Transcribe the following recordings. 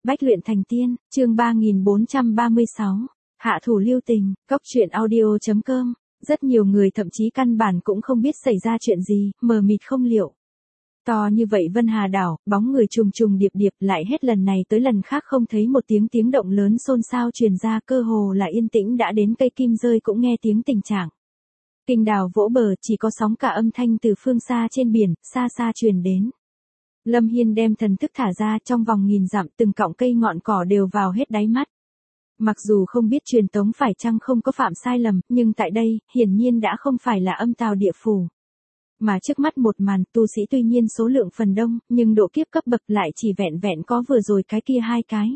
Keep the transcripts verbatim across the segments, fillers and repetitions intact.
Bách luyện thành tiên, chương ba nghìn bốn trăm ba mươi sáu. Hạ thủ lưu tình, cốc truyện audio chấm com. Rất nhiều người thậm chí căn bản cũng không biết xảy ra chuyện gì, mờ mịt không liệu. To như vậy Vân Hà đảo, bóng người trùng trùng điệp điệp, lại hết lần này tới lần khác không thấy một tiếng tiếng động lớn xôn xao truyền ra, cơ hồ là yên tĩnh đã đến cây kim rơi cũng nghe tiếng tình trạng. Kinh đào vỗ bờ, chỉ có sóng cả âm thanh từ phương xa trên biển, xa xa truyền đến. Lâm Hiên đem thần thức thả ra, trong vòng nghìn dặm từng cọng cây ngọn cỏ đều vào hết đáy mắt. Mặc dù không biết truyền tống phải chăng không có phạm sai lầm, nhưng tại đây, hiển nhiên đã không phải là âm tào địa phủ. Mà trước mắt một màn, tu sĩ tuy nhiên số lượng phần đông, nhưng độ kiếp cấp bậc lại chỉ vẹn vẹn có vừa rồi cái kia hai cái.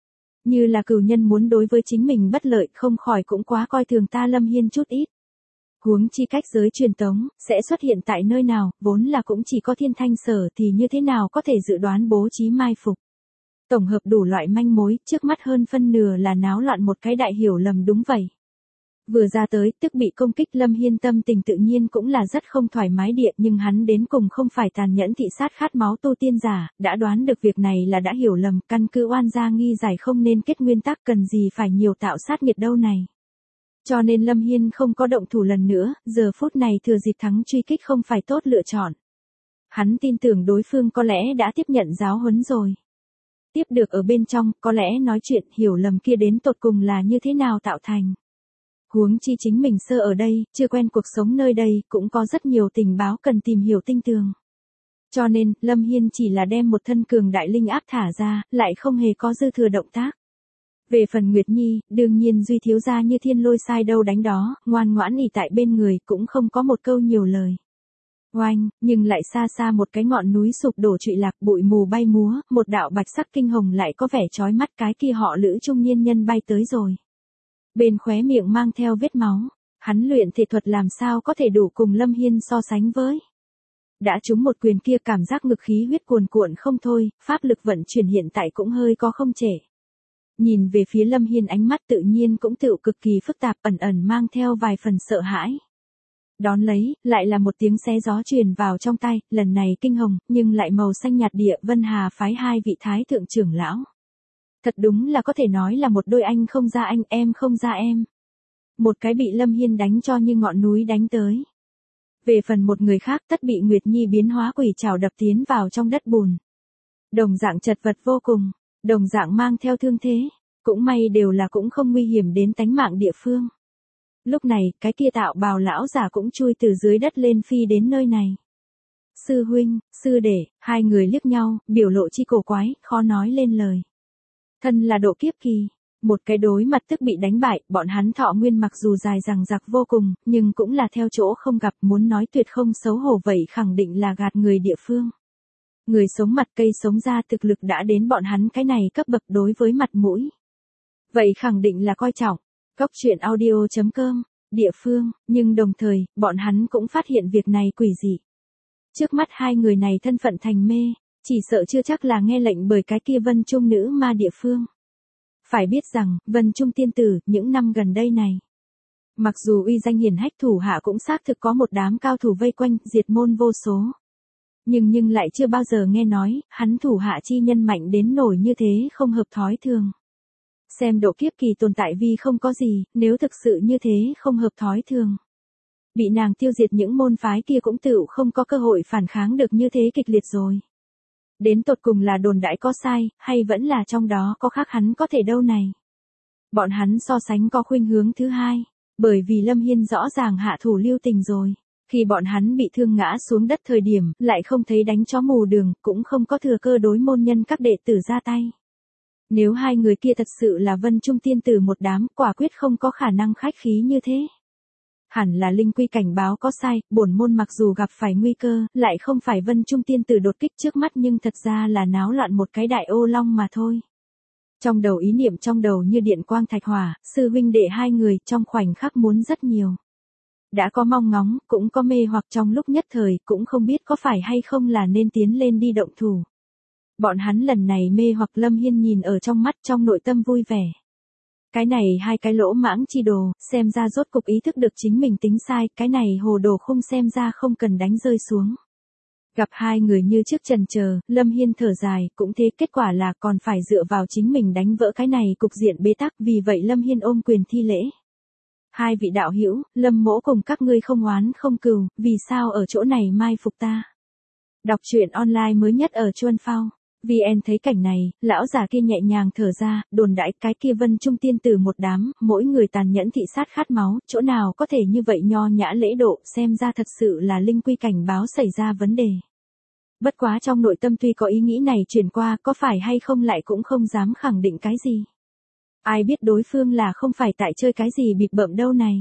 Như là cừu nhân muốn đối với chính mình bất lợi, không khỏi cũng quá coi thường ta Lâm Hiên chút ít. Huống chi cách giới truyền tống, sẽ xuất hiện tại nơi nào, vốn là cũng chỉ có thiên thanh sở thì như thế nào có thể dự đoán bố trí mai phục. Tổng hợp đủ loại manh mối, trước mắt hơn phân nửa là náo loạn một cái đại hiểu lầm đúng vậy. Vừa ra tới, tức bị công kích Lâm Hiên tâm tình tự nhiên cũng là rất không thoải mái địa, nhưng hắn đến cùng không phải tàn nhẫn thị sát khát máu tu tiên giả, đã đoán được việc này là đã hiểu lầm, căn cứ oan gia nghi giải không nên kết nguyên tắc, cần gì phải nhiều tạo sát nghiệt đâu này. Cho nên Lâm Hiên không có động thủ lần nữa, giờ phút này thừa dịp thắng truy kích không phải tốt lựa chọn. Hắn tin tưởng đối phương có lẽ đã tiếp nhận giáo huấn rồi. Tiếp được ở bên trong, có lẽ nói chuyện hiểu lầm kia đến tột cùng là như thế nào tạo thành. Huống chi chính mình sơ ở đây, chưa quen cuộc sống nơi đây, cũng có rất nhiều tình báo cần tìm hiểu tinh tường. Cho nên, Lâm Hiên chỉ là đem một thân cường đại linh áp thả ra, lại không hề có dư thừa động tác. Về phần Nguyệt Nhi, đương nhiên Duy thiếu gia như thiên lôi sai đâu đánh đó, ngoan ngoãn ỉ tại bên người, cũng không có một câu nhiều lời. Oanh, nhưng lại xa xa một cái ngọn núi sụp đổ trụy lạc, bụi mù bay múa, một đạo bạch sắc kinh hồng lại có vẻ chói mắt, cái kia họ Lữ trung niên nhân bay tới rồi. Bên khóe miệng mang theo vết máu, hắn luyện thể thuật làm sao có thể đủ cùng Lâm Hiên so sánh với. Đã trúng một quyền kia cảm giác ngực khí huyết cuồn cuộn không thôi, pháp lực vận chuyển hiện tại cũng hơi có không trễ. Nhìn về phía Lâm Hiên ánh mắt tự nhiên cũng tựu cực kỳ phức tạp, ẩn ẩn mang theo vài phần sợ hãi. Đón lấy, lại là một tiếng xé gió truyền vào trong tay, lần này kinh hồng, nhưng lại màu xanh nhạt địa, Vân Hà phái hai vị thái thượng trưởng lão. Thật đúng là có thể nói là một đôi anh không ra anh, em không ra em. Một cái bị Lâm Hiên đánh cho như ngọn núi đánh tới. Về phần một người khác tất bị Nguyệt Nhi biến hóa quỷ trảo đập tiến vào trong đất bùn. Đồng dạng chật vật vô cùng, đồng dạng mang theo thương thế, cũng may đều là cũng không nguy hiểm đến tánh mạng địa phương. Lúc này, cái kia tạo bào lão giả cũng chui từ dưới đất lên phi đến nơi này. Sư huynh, sư đệ, hai người liếc nhau, biểu lộ chi cổ quái, khó nói lên lời. Thân là độ kiếp kỳ, một cái đối mặt tức bị đánh bại, bọn hắn thọ nguyên mặc dù dài dằng dặc vô cùng, nhưng cũng là theo chỗ không gặp, muốn nói tuyệt không xấu hổ vậy khẳng định là gạt người địa phương. Người sống mặt cây sống ra thực lực đã đến bọn hắn cái này cấp bậc đối với mặt mũi. Vậy khẳng định là coi trọng. Cốc truyện audio chấm com, địa phương, nhưng đồng thời, bọn hắn cũng phát hiện việc này quỷ dị. Trước mắt hai người này thân phận thành mê, chỉ sợ chưa chắc là nghe lệnh bởi cái kia Vân Trung nữ ma địa phương. Phải biết rằng, Vân Trung tiên tử, những năm gần đây này. Mặc dù uy danh hiển hách thủ hạ cũng xác thực có một đám cao thủ vây quanh, diệt môn vô số. Nhưng nhưng lại chưa bao giờ nghe nói, hắn thủ hạ chi nhân mạnh đến nổi như thế không hợp thói thường. Xem độ kiếp kỳ tồn tại vì không có gì, nếu thực sự như thế không hợp thói thường. Bị nàng tiêu diệt những môn phái kia cũng tựu không có cơ hội phản kháng được như thế kịch liệt rồi. Đến tột cùng là đồn đại có sai, hay vẫn là trong đó có khác hắn có thể đâu này. Bọn hắn so sánh có khuynh hướng thứ hai, bởi vì Lâm Hiên rõ ràng hạ thủ lưu tình rồi. Khi bọn hắn bị thương ngã xuống đất thời điểm, lại không thấy đánh chó mù đường, cũng không có thừa cơ đối môn nhân các đệ tử ra tay. Nếu hai người kia thật sự là Vân Trung tiên tử một đám, quả quyết không có khả năng khách khí như thế. Hẳn là linh quy cảnh báo có sai, bổn môn mặc dù gặp phải nguy cơ, lại không phải Vân Trung tiên tử đột kích trước mắt nhưng thật ra là náo loạn một cái đại ô long mà thôi. Trong đầu ý niệm trong đầu như điện quang thạch hỏa, sư huynh đệ hai người trong khoảnh khắc muốn rất nhiều. Đã có mong ngóng, cũng có mê hoặc trong lúc nhất thời, cũng không biết có phải hay không là nên tiến lên đi động thủ. Bọn hắn lần này mê hoặc Lâm Hiên nhìn ở trong mắt trong nội tâm vui vẻ. Cái này hai cái lỗ mãng chi đồ, xem ra rốt cục ý thức được chính mình tính sai, cái này hồ đồ không xem ra không cần đánh rơi xuống. Gặp hai người như trước chần chờ, Lâm Hiên thở dài, cũng thế, kết quả là còn phải dựa vào chính mình đánh vỡ cái này cục diện bế tắc, vì vậy Lâm Hiên ôm quyền thi lễ. Hai vị đạo hữu, Lâm mỗ cùng các ngươi không oán không cừu, vì sao ở chỗ này mai phục ta? Đọc truyện online mới nhất ở Chuân Phao. vê en thấy cảnh này, lão già kia nhẹ nhàng thở ra, đồn đãi cái kia Vân Trung tiên tử một đám, mỗi người tàn nhẫn thị sát khát máu, chỗ nào có thể như vậy nho nhã lễ độ, xem ra thật sự là linh quy cảnh báo xảy ra vấn đề. Bất quá trong nội tâm tuy có ý nghĩ này truyền qua, có phải hay không lại cũng không dám khẳng định cái gì. Ai biết đối phương là không phải tại chơi cái gì bịp bợm đâu này.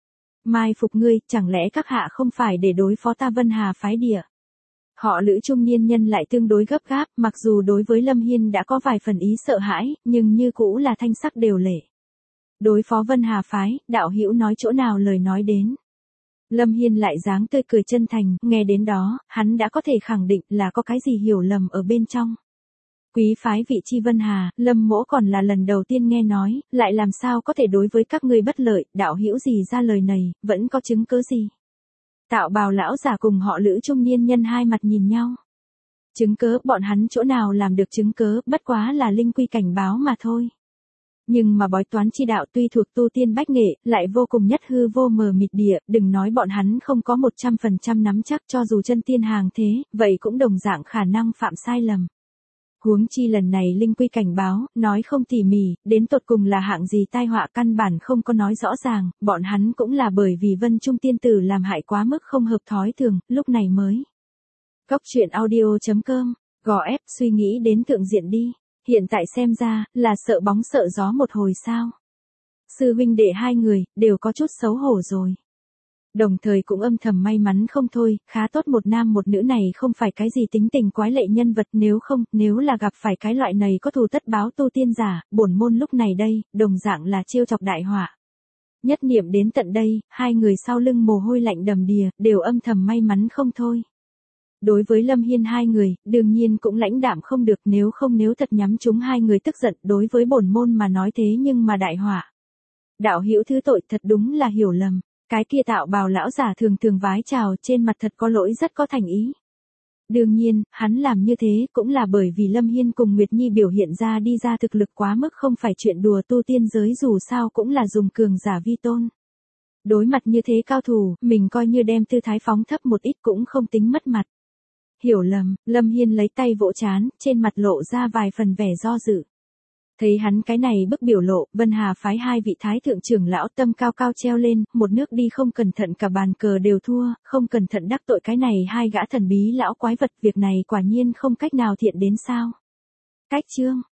Mai phục ngươi, chẳng lẽ các hạ không phải để đối phó ta Vân Hà phái địa? Họ Lữ trung niên nhân lại tương đối gấp gáp, mặc dù đối với Lâm Hiên đã có vài phần ý sợ hãi, nhưng như cũ là thanh sắc đều lệ. Đối phó Vân Hà phái, đạo hữu nói chỗ nào lời nói đến. Lâm Hiên lại dáng tươi cười chân thành, nghe đến đó, hắn đã có thể khẳng định là có cái gì hiểu lầm ở bên trong. Quý phái vị chi Vân Hà, Lâm mỗ còn là lần đầu tiên nghe nói, lại làm sao có thể đối với các ngươi bất lợi, đạo hữu gì ra lời này, vẫn có chứng cứ gì. Tạo bào lão giả cùng họ Lữ trung niên nhân hai mặt nhìn nhau. Chứng cớ, bọn hắn chỗ nào làm được chứng cớ, bất quá là linh quy cảnh báo mà thôi. Nhưng mà bói toán chi đạo tuy thuộc tu tiên bách nghệ, lại vô cùng nhất hư vô mờ mịt địa, đừng nói bọn hắn không có một trăm phần trăm nắm chắc, cho dù chân tiên hàng thế, vậy cũng đồng dạng khả năng phạm sai lầm. Huống chi lần này linh quy cảnh báo, nói không tỉ mỉ, đến tột cùng là hạng gì tai họa căn bản không có nói rõ ràng, bọn hắn cũng là bởi vì Vân Trung tiên tử làm hại quá mức không hợp thói thường, lúc này mới. Góc truyện audio chấm com, gò ép suy nghĩ đến thượng diện đi, hiện tại xem ra, là sợ bóng sợ gió một hồi sao. Sư huynh đệ hai người, đều có chút xấu hổ rồi. Đồng thời cũng âm thầm may mắn không thôi, khá tốt một nam một nữ này không phải cái gì tính tình quái lệ nhân vật, nếu không, nếu là gặp phải cái loại này có thù tất báo tu tiên giả, bổn môn lúc này đây, đồng dạng là trêu chọc đại họa. Nhất niệm đến tận đây, hai người sau lưng mồ hôi lạnh đầm đìa, đều âm thầm may mắn không thôi. Đối với Lâm Hiên hai người, đương nhiên cũng lãnh đạm không được, nếu không nếu thật nhắm chúng hai người tức giận, đối với bổn môn mà nói thế nhưng mà đại họa. Đạo hữu thứ tội, thật đúng là hiểu lầm. Cái kia tạo bào lão giả thường thường vái chào, trên mặt thật có lỗi, rất có thành ý. Đương nhiên, hắn làm như thế cũng là bởi vì Lâm Hiên cùng Nguyệt Nhi biểu hiện ra đi ra thực lực quá mức, không phải chuyện đùa, tu tiên giới dù sao cũng là dùng cường giả vi tôn. Đối mặt như thế cao thủ, mình coi như đem tư thái phóng thấp một ít cũng không tính mất mặt. Hiểu lầm, Lâm Hiên lấy tay vỗ trán, trên mặt lộ ra vài phần vẻ do dự. Thấy hắn cái này bức biểu lộ, Vân Hà phái hai vị thái thượng trưởng lão tâm cao cao treo lên, một nước đi không cẩn thận cả bàn cờ đều thua, không cẩn thận đắc tội cái này hai gã thần bí lão quái vật, việc này quả nhiên không cách nào thiện đến sao. Cách chương